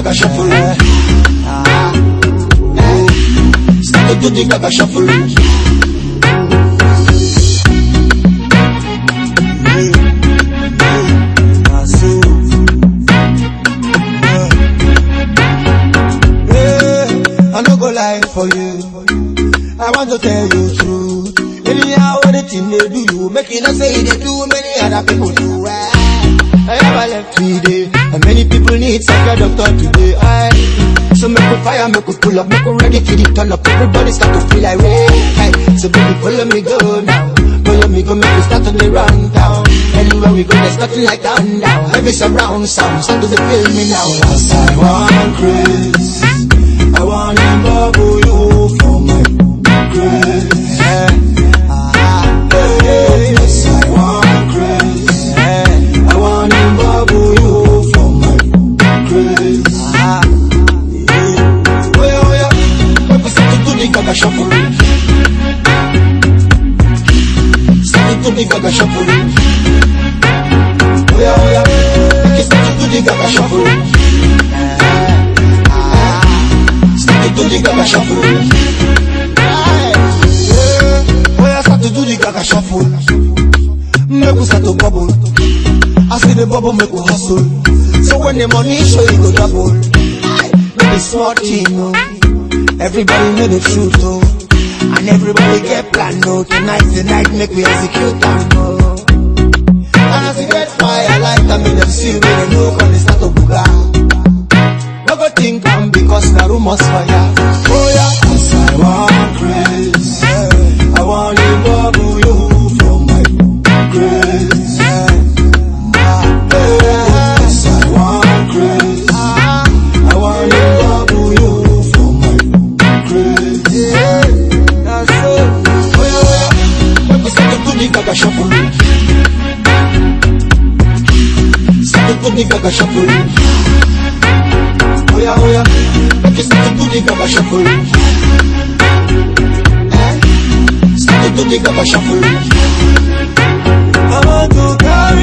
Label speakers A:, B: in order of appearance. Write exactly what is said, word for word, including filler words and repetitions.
A: gaga shuffle. Ah, eh. Start to do the gaga shuffle. I no go lie for you. I want to tell you truth. Anyhow, anything they do, you make it not say they do. Many other people do. I never left today, and many people need psych doctor today. I so make we fire, make we pull up, make we ready for the turn up. Everybody start to feel like way. So baby, follow me go now. Follow me go, make we start to the run down. Anywhere we go, there's nothing like down down. Heavy surround sound, start to feel me now. As I want Chris, I want to bubble you for my grace. Yeah. Ah, hey, yes, I want Chris. Yeah. I want to bubble you for my grace. Ah, yeah. Oh yeah, oh yeah. When we start to do the gaga shuffle, start to do the gaga shuffle. Oh yeah, oh yeah. When we start to do the gaga shuffle. Do the gaga shuffle. Yeah. When I start to do the gaga shuffle, make we start to bubble. I see the bubble make we hustle. So when the money show you go double. Make it smart team, no. Everybody know the truth, oh. And everybody get plan, no. Tonight, tonight, make we execute them, no. And as we get fire, like them in them see me, they know when they start to booga. Think I'm because the rumors fire. Oh yeah, cause I want grace. Yeah. I want to bubble you from my grace. Yeah. Ah, yeah. Cause I want grace. Ah. I want to bubble you from my grace. Yeah. That's it. Oh yeah, oh yeah. When we start to do the gaga shuffle, start to do the gaga shuffle. Oh yeah, oh yeah, make you start to do the gaga shuffle. Eh? Start to do the gaga shuffle. I want to carry